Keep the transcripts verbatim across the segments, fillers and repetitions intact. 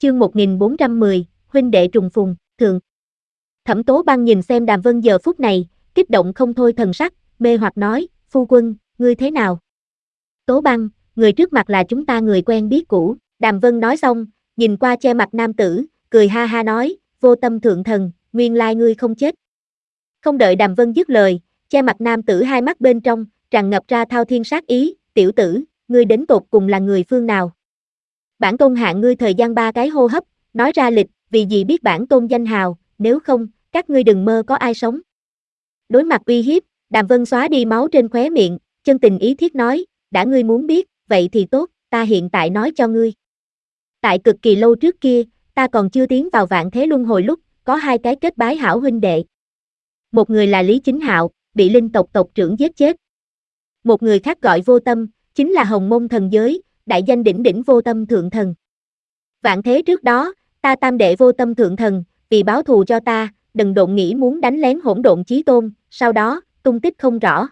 chương một nghìn bốn trăm mười, huynh đệ trùng phùng, thượng. Thẩm Tố Băng nhìn xem Đàm Vân giờ phút này, kích động không thôi thần sắc, mê hoặc nói, phu quân, ngươi thế nào? Tố Băng, người trước mặt là chúng ta người quen biết cũ. Đàm Vân nói xong, nhìn qua che mặt nam tử, cười ha ha nói, vô tâm thượng thần, nguyên lai ngươi không chết. Không đợi Đàm Vân dứt lời, che mặt nam tử hai mắt bên trong, tràn ngập ra thao thiên sát ý, tiểu tử, ngươi đến tột cùng là người phương nào? Bản tôn hạn ngươi thời gian ba cái hô hấp, nói ra lịch, vì gì biết bản tôn danh hào, nếu không, các ngươi đừng mơ có ai sống. Đối mặt uy hiếp, Đàm Vân xóa đi máu trên khóe miệng, chân tình ý thiết nói, đã ngươi muốn biết, vậy thì tốt, ta hiện tại nói cho ngươi. Tại cực kỳ lâu trước kia, ta còn chưa tiến vào vạn thế luân hồi lúc, có hai cái kết bái hảo huynh đệ. Một người là Lý Chính Hạo, bị linh tộc tộc trưởng giết chết. Một người khác gọi Vô Tâm, chính là Hồng Mông thần giới, đại danh đỉnh đỉnh Vô Tâm thượng thần. Vạn thế trước đó, ta tam đệ Vô Tâm thượng thần, vì báo thù cho ta, đừng độn nghĩ muốn đánh lén hỗn độn chí tôn, sau đó, tung tích không rõ.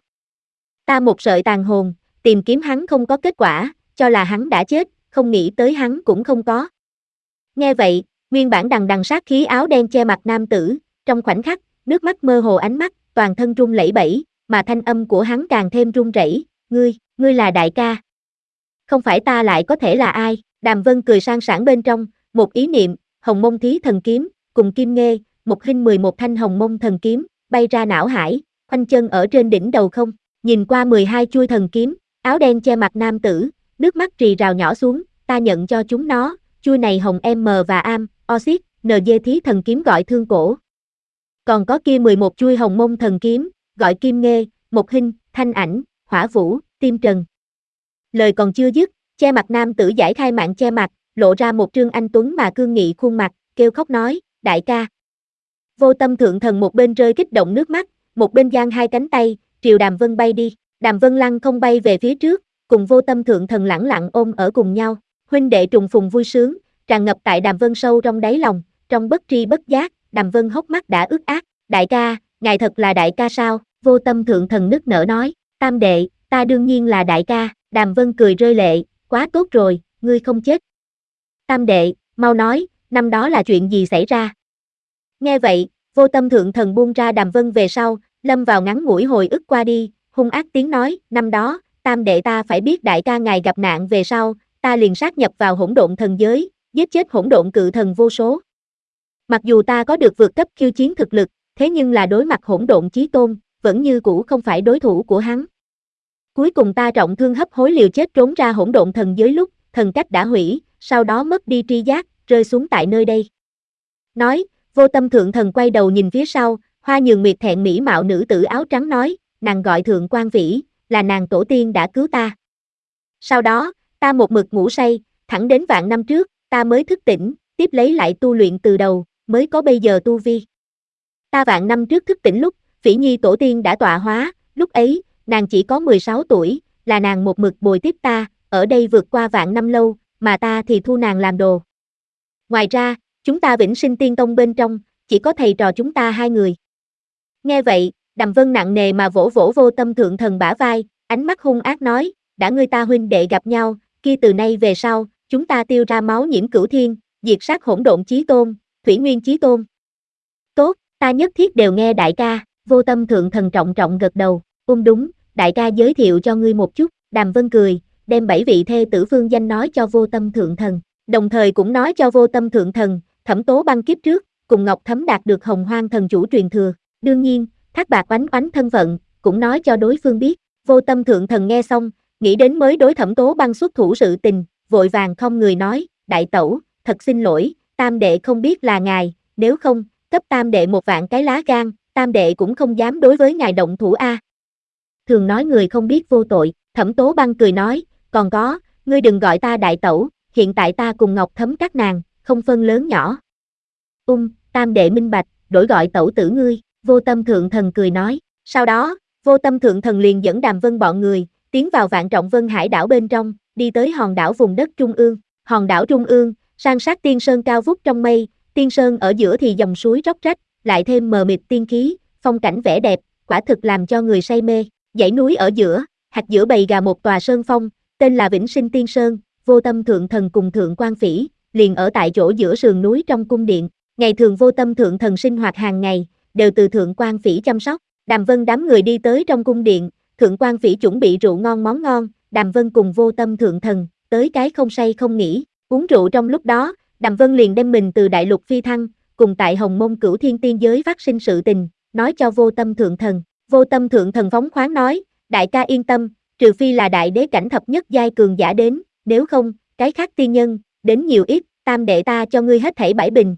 Ta một sợi tàn hồn, tìm kiếm hắn không có kết quả, cho là hắn đã chết, không nghĩ tới hắn cũng không có. Nghe vậy, nguyên bản đằng đằng sát khí áo đen che mặt nam tử, trong khoảnh khắc, nước mắt mơ hồ ánh mắt, toàn thân run lẩy bẩy, mà thanh âm của hắn càng thêm run rẩy, ngươi, ngươi là đại ca. Không phải ta lại có thể là ai? Đàm Vân cười sang sảng bên trong, một ý niệm, Hồng Mông Thí thần kiếm, cùng Kim Nghê, một hình mười một thanh Hồng Mông thần kiếm, bay ra não hải, khoanh chân ở trên đỉnh đầu không, nhìn qua mười hai chuôi thần kiếm, áo đen che mặt nam tử, nước mắt rì rào nhỏ xuống, ta nhận cho chúng nó, chuôi này Hồng M và Am, Oxit, en giê Thí thần kiếm gọi thương cổ. Còn có kia mười một chuôi Hồng Mông thần kiếm, gọi Kim Nghê, một hình, thanh ảnh, hỏa vũ, tim trần. Lời còn chưa dứt, che mặt nam tử giải khai mạng che mặt, lộ ra một trương anh tuấn mà cương nghị khuôn mặt, kêu khóc nói, đại ca. Vô Tâm thượng thần một bên rơi kích động nước mắt, một bên giang hai cánh tay, triều Đàm Vân bay đi. Đàm Vân lăng không bay về phía trước, cùng Vô Tâm thượng thần lẳng lặng ôm ở cùng nhau, huynh đệ trùng phùng vui sướng, tràn ngập tại Đàm Vân sâu trong đáy lòng, trong bất tri bất giác, Đàm Vân hốc mắt đã ướt át, đại ca, ngài thật là đại ca sao? Vô Tâm thượng thần nức nở nói, tam đệ, ta đương nhiên là đại ca. Đàm Vân cười rơi lệ, quá tốt rồi, ngươi không chết. Tam đệ, mau nói, năm đó là chuyện gì xảy ra? Nghe vậy, Vô Tâm thượng thần buông ra Đàm Vân về sau, lâm vào ngắn ngủi hồi ức qua đi, hung ác tiếng nói, năm đó, tam đệ ta phải biết đại ca ngài gặp nạn về sau, ta liền sát nhập vào hỗn độn thần giới, giết chết hỗn độn cự thần vô số. Mặc dù ta có được vượt cấp khiêu chiến thực lực, thế nhưng là đối mặt hỗn độn chí tôn, vẫn như cũ không phải đối thủ của hắn. Cuối cùng ta trọng thương hấp hối liều chết trốn ra hỗn độn thần giới lúc, thần cách đã hủy, sau đó mất đi tri giác, rơi xuống tại nơi đây. Nói, Vô Tâm thượng thần quay đầu nhìn phía sau, hoa nhường miệt thẹn mỹ mạo nữ tử áo trắng nói, nàng gọi Thượng Quan Vĩ, là nàng tổ tiên đã cứu ta. Sau đó, ta một mực ngủ say, thẳng đến vạn năm trước, ta mới thức tỉnh, tiếp lấy lại tu luyện từ đầu, mới có bây giờ tu vi. Ta vạn năm trước thức tỉnh lúc, Phỉ Nhi tổ tiên đã tọa hóa, lúc ấy, nàng chỉ có mười sáu tuổi, là nàng một mực bồi tiếp ta, ở đây vượt qua vạn năm lâu, mà ta thì thu nàng làm đồ. Ngoài ra, chúng ta Vĩnh Sinh Tiên Tông bên trong, chỉ có thầy trò chúng ta hai người. Nghe vậy, Đàm Vân nặng nề mà vỗ vỗ Vô Tâm thượng thần bả vai, ánh mắt hung ác nói, đã ngươi ta huynh đệ gặp nhau, kia từ nay về sau, chúng ta tiêu ra máu nhiễm cửu thiên, diệt sát hỗn độn chí tôn, thủy nguyên chí tôn. Tốt, ta nhất thiết đều nghe đại ca. Vô Tâm thượng thần trọng trọng gật đầu, ung đúng, đại ca giới thiệu cho ngươi một chút. Đàm Vân cười, đem bảy vị thê tử phương danh nói cho Vô Tâm thượng thần, đồng thời cũng nói cho Vô Tâm thượng thần, Thẩm Tố Băng kiếp trước, cùng Ngọc Thấm đạt được Hồng Hoang thần chủ truyền thừa, đương nhiên, Thác Bạt Oánh Oánh thân phận, cũng nói cho đối phương biết. Vô Tâm thượng thần nghe xong, nghĩ đến mới đối Thẩm Tố Băng xuất thủ sự tình, vội vàng không người nói, đại tẩu, thật xin lỗi, tam đệ không biết là ngài, nếu không, cấp tam đệ một vạn cái lá gan, tam đệ cũng không dám đối với ngài động thủ a. Thường nói người không biết vô tội, Thẩm Tố Băng cười nói, còn có, ngươi đừng gọi ta đại tẩu, hiện tại ta cùng Ngọc Thấm các nàng, không phân lớn nhỏ. Ung, tam đệ minh bạch, đổi gọi tẩu tử ngươi. Vô Tâm thượng thần cười nói, sau đó, Vô Tâm thượng thần liền dẫn Đàm Vân bọn người, tiến vào Vạn Trọng Vân Hải đảo bên trong, đi tới hòn đảo vùng đất trung ương. Hòn đảo trung ương, san sát tiên sơn cao vút trong mây, tiên sơn ở giữa thì dòng suối róc rách, lại thêm mờ mịt tiên khí, phong cảnh vẻ đẹp, quả thực làm cho người say mê. Dãy núi ở giữa, hạt giữa bầy gà một tòa sơn phong, tên là Vĩnh Sinh Tiên Sơn. Vô Tâm thượng thần cùng Thượng Quan Phỉ, liền ở tại chỗ giữa sườn núi trong cung điện. Ngày thường Vô Tâm thượng thần sinh hoạt hàng ngày, đều từ Thượng Quan Phỉ chăm sóc. Đàm Vân đám người đi tới trong cung điện, Thượng Quan Phỉ chuẩn bị rượu ngon món ngon, Đàm Vân cùng Vô Tâm thượng thần, tới cái không say không nghỉ, uống rượu trong lúc đó, Đàm Vân liền đem mình từ đại lục phi thăng, cùng tại Hồng Mông Cửu Thiên Tiên giới phát sinh sự tình, nói cho Vô Tâm thượng thần. Vô Tâm thượng thần phóng khoáng nói, đại ca yên tâm, trừ phi là đại đế cảnh thập nhất giai cường giả đến, nếu không, cái khác tiên nhân, đến nhiều ít, tam đệ ta cho ngươi hết thảy bảy bình.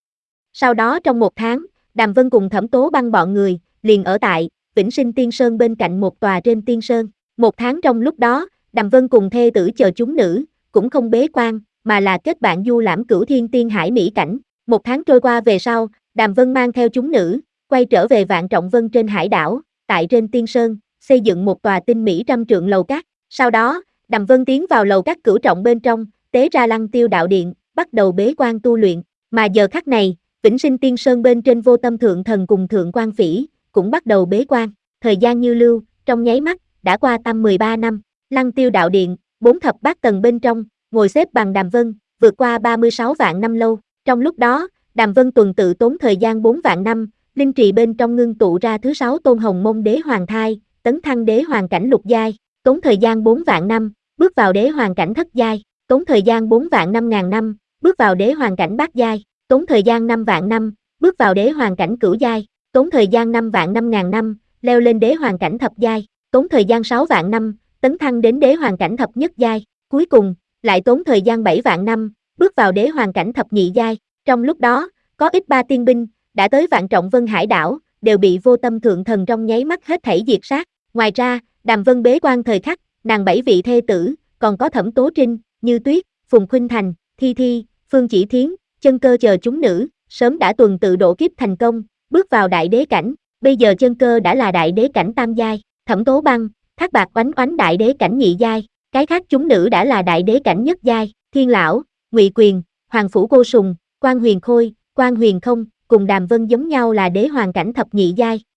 Sau đó trong một tháng, Đàm Vân cùng Thẩm Tố Băng bọn người, liền ở tại Vĩnh Sinh Tiên Sơn bên cạnh một tòa trên tiên sơn. Một tháng trong lúc đó, Đàm Vân cùng thê tử chờ chúng nữ, cũng không bế quan, mà là kết bạn du lãm Cửu Thiên Tiên Hải mỹ cảnh. Một tháng trôi qua về sau, Đàm Vân mang theo chúng nữ, quay trở về Vạn Trọng Vân trên hải đảo, tại trên tiên sơn, xây dựng một tòa tinh mỹ trăm trượng lầu cát. Sau đó, Đàm Vân tiến vào lầu cát cửu trọng bên trong, tế ra Lăng Tiêu đạo điện, bắt đầu bế quan tu luyện. Mà giờ khắc này, Vĩnh Sinh Tiên Sơn bên trên Vô Tâm thượng thần cùng Thượng Quan Phỉ, cũng bắt đầu bế quan. Thời gian như lưu, trong nháy mắt, đã qua tăm mười ba năm. Lăng Tiêu đạo điện, bốn thập bát tầng bên trong, ngồi xếp bằng Đàm Vân, vượt qua ba mươi sáu vạn năm lâu. Trong lúc đó, Đàm Vân tuần tự tốn thời gian bốn vạn năm, linh trì bên trong ngưng tụ ra thứ sáu tôn Hồng Mông Đế Hoàng thai, tấn thăng đế hoàng cảnh lục giai, tốn thời gian bốn vạn năm, bước vào đế hoàng cảnh thất giai, tốn thời gian bốn vạn năm ngàn năm, bước vào đế hoàng cảnh bát giai, tốn thời gian năm vạn năm, bước vào đế hoàng cảnh cửu giai, tốn thời gian năm vạn năm ngàn năm, leo lên đế hoàng cảnh thập giai, tốn thời gian sáu vạn năm, tấn thăng đến đế hoàng cảnh thập nhất giai, cuối cùng, lại tốn thời gian bảy vạn năm, bước vào đế hoàng cảnh thập nhị giai. Trong lúc đó, có ít ba tiên binh, đã tới Vạn Trọng Vân hải đảo, đều bị Vô Tâm thượng thần trong nháy mắt hết thảy diệt sát. Ngoài ra, Đàm Vân bế quan thời khắc, nàng bảy vị thê tử, còn có Thẩm Tố Trinh, Như Tuyết, Phùng Khuynh Thành, Thi Thi, Phương Chỉ Thiến, Chân Cơ chờ chúng nữ, sớm đã tuần tự độ kiếp thành công, bước vào đại đế cảnh. Bây giờ Chân Cơ đã là đại đế cảnh tam giai, Thẩm Tố Băng, Thác Bạc Oánh Oánh đại đế cảnh nhị giai, cái khác chúng nữ đã là đại đế cảnh nhất giai. Thiên Lão, Ngụy Quyền, Hoàng Phủ Cô Sùng, Quan Huyền Khôi, Quan Huyền Không, cùng Đàm Vân giống nhau là đế hoàng cảnh thập nhị giai.